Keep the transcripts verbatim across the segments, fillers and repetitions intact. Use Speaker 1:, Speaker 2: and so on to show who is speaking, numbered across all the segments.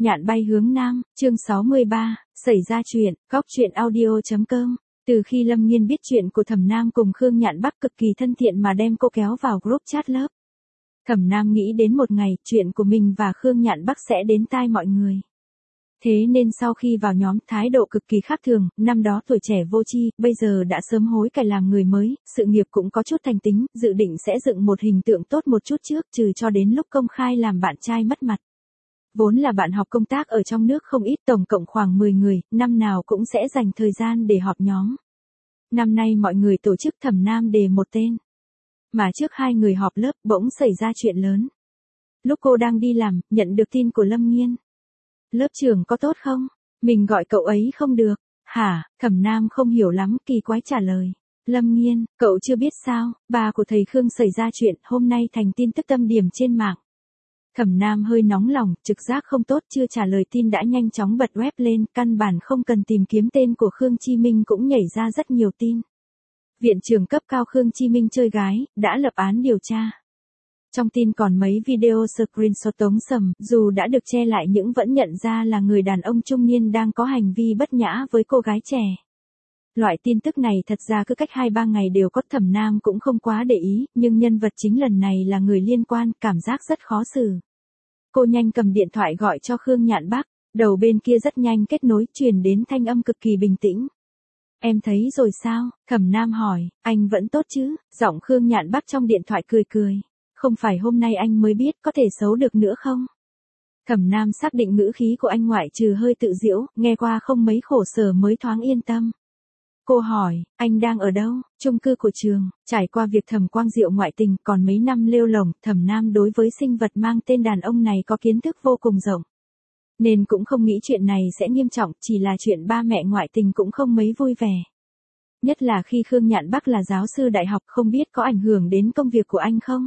Speaker 1: Nhạn bay hướng nam, chương sáu mươi ba, xảy ra chuyện, góc chuyện audio chấm com. Từ khi Lâm Nghiên biết chuyện của Thẩm Nam cùng Khương Nhạn Bắc cực kỳ thân thiện mà đem cô kéo vào group chat lớp. Thẩm Nam nghĩ đến một ngày, chuyện của mình và Khương Nhạn Bắc sẽ đến tai mọi người. Thế nên sau khi vào nhóm, thái độ cực kỳ khác thường, năm đó tuổi trẻ vô tri, bây giờ đã sớm hối cải làm người mới, sự nghiệp cũng có chút thành tính, dự định sẽ dựng một hình tượng tốt một chút trước, trừ cho đến lúc công khai làm bạn trai mất mặt. Vốn là bạn học công tác ở trong nước không ít, tổng cộng khoảng mười người, năm nào cũng sẽ dành thời gian để họp nhóm. Năm nay mọi người tổ chức Thẩm Nam đề một tên. Mà trước hai người họp lớp bỗng xảy ra chuyện lớn. Lúc cô đang đi làm, nhận được tin của Lâm Nghiên. Lớp trưởng có tốt không? Mình gọi cậu ấy không được. Hả? Thẩm Nam không hiểu lắm, kỳ quái trả lời. Lâm Nghiên, cậu chưa biết sao, bà của thầy Khương xảy ra chuyện, hôm nay thành tin tức tâm điểm trên mạng. Thẩm Nam hơi nóng lòng, trực giác không tốt, chưa trả lời tin đã nhanh chóng bật web lên, căn bản không cần tìm kiếm tên của Khương Chi Minh cũng nhảy ra rất nhiều tin. Viện trưởng cấp cao Khương Chi Minh chơi gái, đã lập án điều tra. Trong tin còn mấy video screenshot tống sầm, dù đã được che lại nhưng vẫn nhận ra là người đàn ông trung niên đang có hành vi bất nhã với cô gái trẻ. Loại tin tức này thật ra cứ cách hai ba ngày đều có, Thẩm Nam cũng không quá để ý, nhưng nhân vật chính lần này là người liên quan, cảm giác rất khó xử. Cô nhanh cầm điện thoại gọi cho Khương Nhạn Bắc, đầu bên kia rất nhanh kết nối, truyền đến thanh âm cực kỳ bình tĩnh. Em thấy rồi sao? Thẩm Nam hỏi, anh vẫn tốt chứ? Giọng Khương Nhạn Bắc trong điện thoại cười cười. Không phải hôm nay anh mới biết, có thể xấu được nữa không? Thẩm Nam xác định ngữ khí của anh ngoại trừ hơi tự giễu, nghe qua không mấy khổ sở mới thoáng yên tâm. Cô hỏi, anh đang ở đâu? Chung cư của trường. Trải qua việc Thẩm Quang Diệu ngoại tình, còn mấy năm lêu lổng, Thẩm Nam đối với sinh vật mang tên đàn ông này có kiến thức vô cùng rộng. Nên cũng không nghĩ chuyện này sẽ nghiêm trọng, chỉ là chuyện ba mẹ ngoại tình cũng không mấy vui vẻ. Nhất là khi Khương Nhạn Bắc là giáo sư đại học, không biết có ảnh hưởng đến công việc của anh không?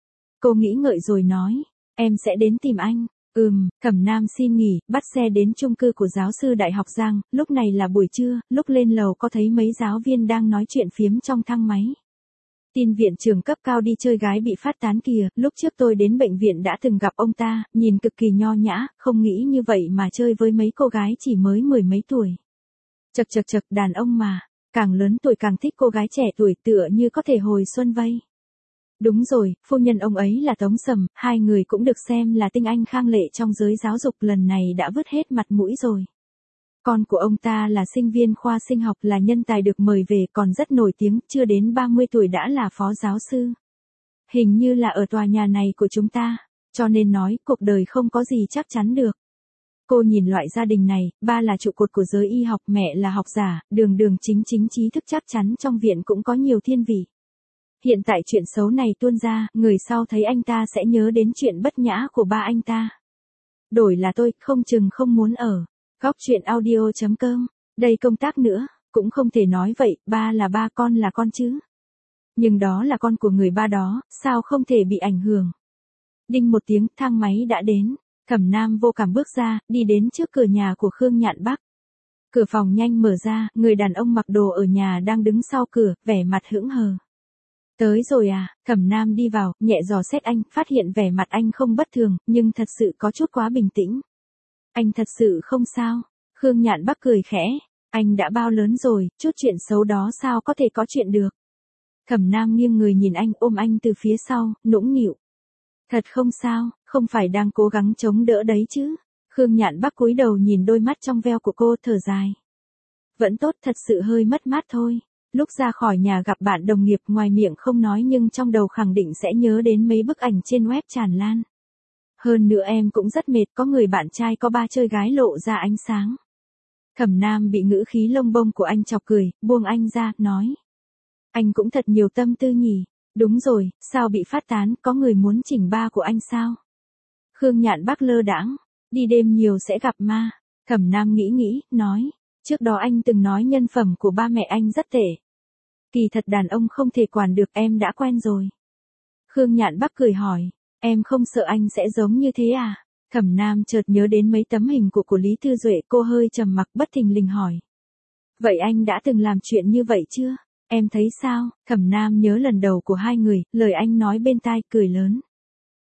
Speaker 1: Cô nghĩ ngợi rồi nói, em sẽ đến tìm anh. Ừm, Thẩm Nam xin nghỉ, bắt xe đến chung cư của giáo sư đại học Giang, lúc này là buổi trưa, lúc lên lầu có thấy mấy giáo viên đang nói chuyện phiếm trong thang máy. Tin viện trưởng cấp cao đi chơi gái bị phát tán kìa, lúc trước tôi đến bệnh viện đã từng gặp ông ta, nhìn cực kỳ nho nhã, không nghĩ như vậy mà chơi với mấy cô gái chỉ mới mười mấy tuổi. Chật chật chật, đàn ông mà, càng lớn tuổi càng thích cô gái trẻ tuổi, tựa như có thể hồi xuân vây. Đúng rồi, phu nhân ông ấy là Tống Sầm, hai người cũng được xem là tinh anh khang lệ trong giới giáo dục, lần này đã vứt hết mặt mũi rồi. Con của ông ta là sinh viên khoa sinh học, là nhân tài được mời về, còn rất nổi tiếng, chưa đến ba mươi tuổi đã là phó giáo sư. Hình như là ở tòa nhà này của chúng ta, cho nên nói cuộc đời không có gì chắc chắn được. Cô nhìn loại gia đình này, ba là trụ cột của giới y học, mẹ là học giả, đường đường chính chính trí thức, chắc chắn trong viện cũng có nhiều thiên vị. Hiện tại chuyện xấu này tuôn ra, người sau thấy anh ta sẽ nhớ đến chuyện bất nhã của ba anh ta. Đổi là tôi, không chừng không muốn ở. Góc chuyện audio chấm com. Đây công tác nữa, cũng không thể nói vậy, ba là ba, con là con chứ. Nhưng đó là con của người ba đó, sao không thể bị ảnh hưởng. Đinh một tiếng, thang máy đã đến. Thẩm Nam vô cảm bước ra, đi đến trước cửa nhà của Khương Nhạn Bắc. Cửa phòng nhanh mở ra, người đàn ông mặc đồ ở nhà đang đứng sau cửa, vẻ mặt hững hờ. Tới rồi à? Thẩm Nam đi vào, nhẹ dò xét anh, phát hiện vẻ mặt anh không bất thường, nhưng thật sự có chút quá bình tĩnh. Anh thật sự không sao? Khương Nhạn Bắc cười khẽ. Anh đã bao lớn rồi, chút chuyện xấu đó sao có thể có chuyện được? Thẩm Nam nghiêng người nhìn anh, ôm anh từ phía sau, nũng nịu. Thật không sao, không phải đang cố gắng chống đỡ đấy chứ? Khương Nhạn Bắc cúi đầu nhìn đôi mắt trong veo của cô, thở dài. Vẫn tốt, thật sự hơi mất mát thôi. Lúc ra khỏi nhà gặp bạn đồng nghiệp, ngoài miệng không nói nhưng trong đầu khẳng định sẽ nhớ đến mấy bức ảnh trên web tràn lan. Hơn nữa em cũng rất mệt, có người bạn trai có ba chơi gái lộ ra ánh sáng. Thẩm Nam bị ngữ khí lông bông của anh chọc cười, buông anh ra, nói. Anh cũng thật nhiều tâm tư nhỉ. Đúng rồi, sao bị phát tán, có người muốn chỉnh ba của anh sao? Khương Nhạn Bắc lơ đãng, đi đêm nhiều sẽ gặp ma. Thẩm Nam nghĩ nghĩ, nói. Trước đó anh từng nói nhân phẩm của ba mẹ anh rất tệ. Kỳ thật đàn ông không thể quản được, em đã quen rồi. Khương Nhạn Bắc cười hỏi, em không sợ anh sẽ giống như thế à? Thẩm Nam chợt nhớ đến mấy tấm hình của của Lý Thư Duệ, cô hơi trầm mặc, bất thình lình hỏi. Vậy anh đã từng làm chuyện như vậy chưa? Em thấy sao? Thẩm Nam nhớ lần đầu của hai người, lời anh nói bên tai, cười lớn.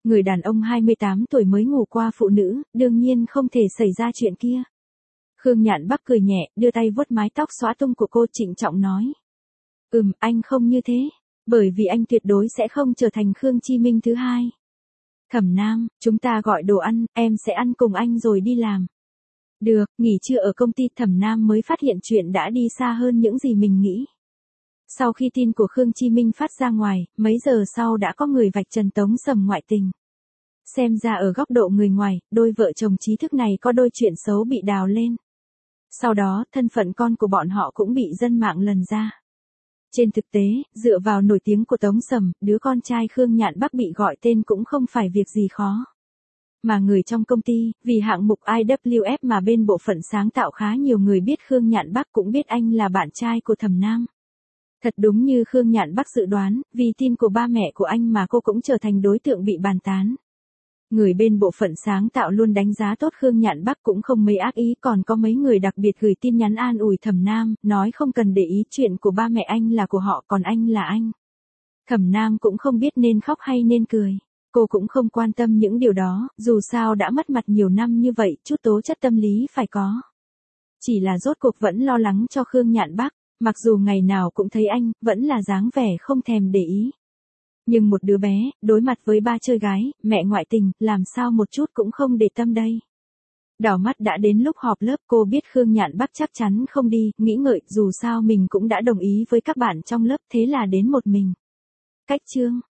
Speaker 1: Người đàn ông hai mươi tám tuổi mới ngủ qua phụ nữ, đương nhiên không thể xảy ra chuyện kia. Khương Nhạn Bắc cười nhẹ, đưa tay vuốt mái tóc xõa tung của cô trịnh trọng nói. Ừm, anh không như thế. Bởi vì anh tuyệt đối sẽ không trở thành Khương Chi Minh thứ hai. Thẩm Nam, chúng ta gọi đồ ăn, em sẽ ăn cùng anh rồi đi làm. Được, nghỉ trưa ở công ty. Thẩm Nam mới phát hiện chuyện đã đi xa hơn những gì mình nghĩ. Sau khi tin của Khương Chi Minh phát ra ngoài, mấy giờ sau đã có người vạch trần Tống Sầm ngoại tình. Xem ra ở góc độ người ngoài, đôi vợ chồng trí thức này có đôi chuyện xấu bị đào lên. Sau đó, thân phận con của bọn họ cũng bị dân mạng lần ra. Trên thực tế, dựa vào nổi tiếng của Tống Sầm, đứa con trai Khương Nhạn Bắc bị gọi tên cũng không phải việc gì khó. Mà người trong công ty, vì hạng mục I W F mà bên bộ phận sáng tạo khá nhiều người biết Khương Nhạn Bắc cũng biết anh là bạn trai của Thẩm Nam. Thật đúng như Khương Nhạn Bắc dự đoán, vì tin của ba mẹ của anh mà cô cũng trở thành đối tượng bị bàn tán. Người bên bộ phận sáng tạo luôn đánh giá tốt Khương Nhạn Bắc cũng không mấy ác ý, còn có mấy người đặc biệt gửi tin nhắn an ủi Thẩm Nam, nói không cần để ý, chuyện của ba mẹ anh là của họ, còn anh là anh. Thẩm Nam cũng không biết nên khóc hay nên cười. Cô cũng không quan tâm những điều đó, dù sao đã mất mặt nhiều năm như vậy, chút tố chất tâm lý phải có. Chỉ là rốt cuộc vẫn lo lắng cho Khương Nhạn Bắc, mặc dù ngày nào cũng thấy anh, vẫn là dáng vẻ không thèm để ý. Nhưng một đứa bé, đối mặt với ba chơi gái, mẹ ngoại tình, làm sao một chút cũng không để tâm đây. Đỏ mắt đã đến lúc họp lớp, cô biết Khương Nhạn Bắc chắc chắn không đi, nghĩ ngợi, dù sao mình cũng đã đồng ý với các bạn trong lớp, thế là đến một mình. Cách chương